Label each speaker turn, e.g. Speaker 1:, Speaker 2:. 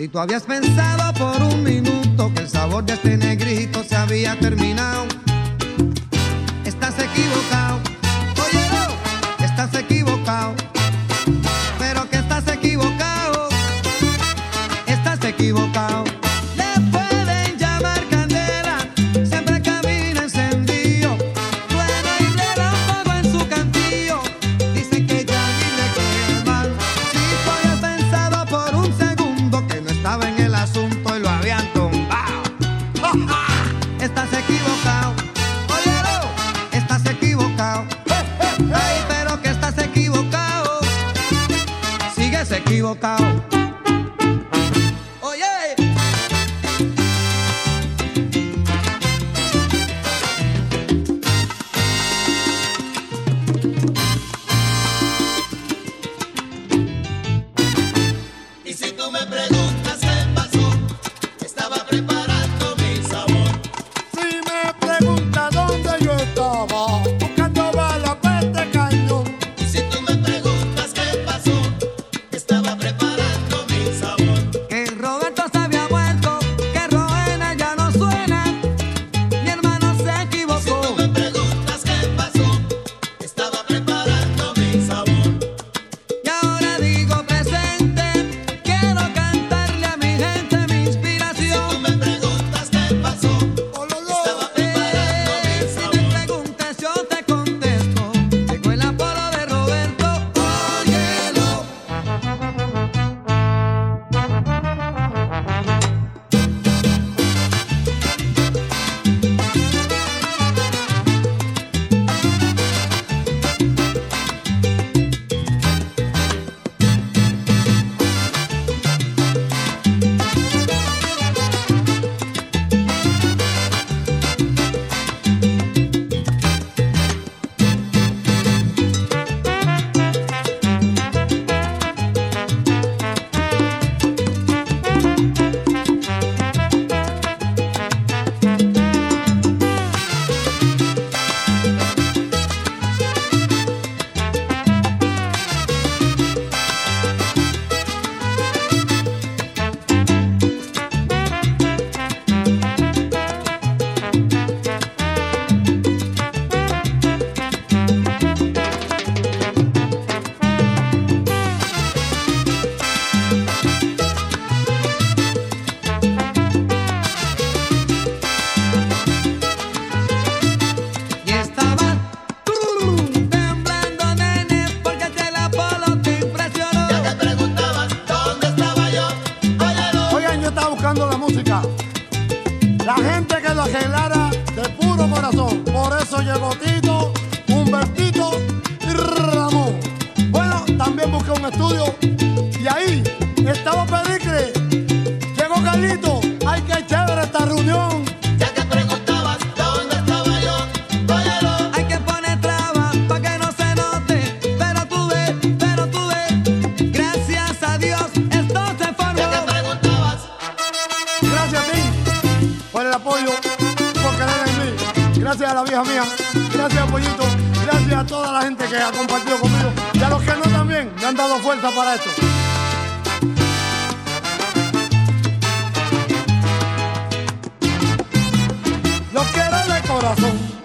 Speaker 1: Si tú habías pensado por un minuto que el sabor de este negrito se había terminado, estás equivocado. Oye, no, estás equivocado. Pero que estás equivocado, estás equivocado. Le pueden llamar candela, siempre camina encendido, truena y relámpago en su cantillo. Dicen que ya ni le queman. Si tú habías pensado por un segundo que no estaba en el asunto y lo habían tumbado, estás equivocado. Oye, no, estás equivocado. Ay, pero que estás equivocado, sigues equivocado. Oye.
Speaker 2: Y si tú me preguntas qué pasó, estaba preparando mi sabor.
Speaker 3: Si me preguntas dónde yo estaba, buscando balas para este cañón.
Speaker 2: Y si tú me preguntas qué pasó, estaba preparando mi sabor.
Speaker 1: Que Roberto se había muerto, que Roena ya no suena, mi hermano se
Speaker 2: Si tú
Speaker 1: equivocó.
Speaker 2: me preguntas qué pasó, estaba preparando mi sabor.
Speaker 1: Y ahora digo presente, quiero cantarle a mi gente mi
Speaker 2: Tú
Speaker 1: inspiración.
Speaker 2: me preguntas qué pasó, estaba preparando mi
Speaker 1: Si me
Speaker 2: sabor.
Speaker 1: preguntas yo te contesto, llegó el Apolo de Roberto, óyelo. Y estaba temblando, nene, porque el Apolo te impresionó.
Speaker 2: Ya te preguntabas dónde estaba yo, óyelo.
Speaker 3: Oigan, yo estaba buscando la música, la gente que lo arreglara de puro corazón. Por eso llegó Tito, Humbertito y Ramón. Bueno, también busqué un estudio y ahí estaba Pericre. Llegó Carlito. Ay, qué chévere esta reunión.
Speaker 2: Ya te preguntabas dónde estaba yo, óyelo.
Speaker 1: Hay que poner trabas pa' que no se note, pero tú ves, gracias a Dios esto se formó.
Speaker 2: Ya te preguntabas.
Speaker 3: Gracias a ti por el apoyo, por creer en mí. Gracias a la vieja mía, gracias a Pollito, gracias a toda la gente que ha compartido conmigo y a los que no también me han dado fuerza para esto. Los quiero de corazón.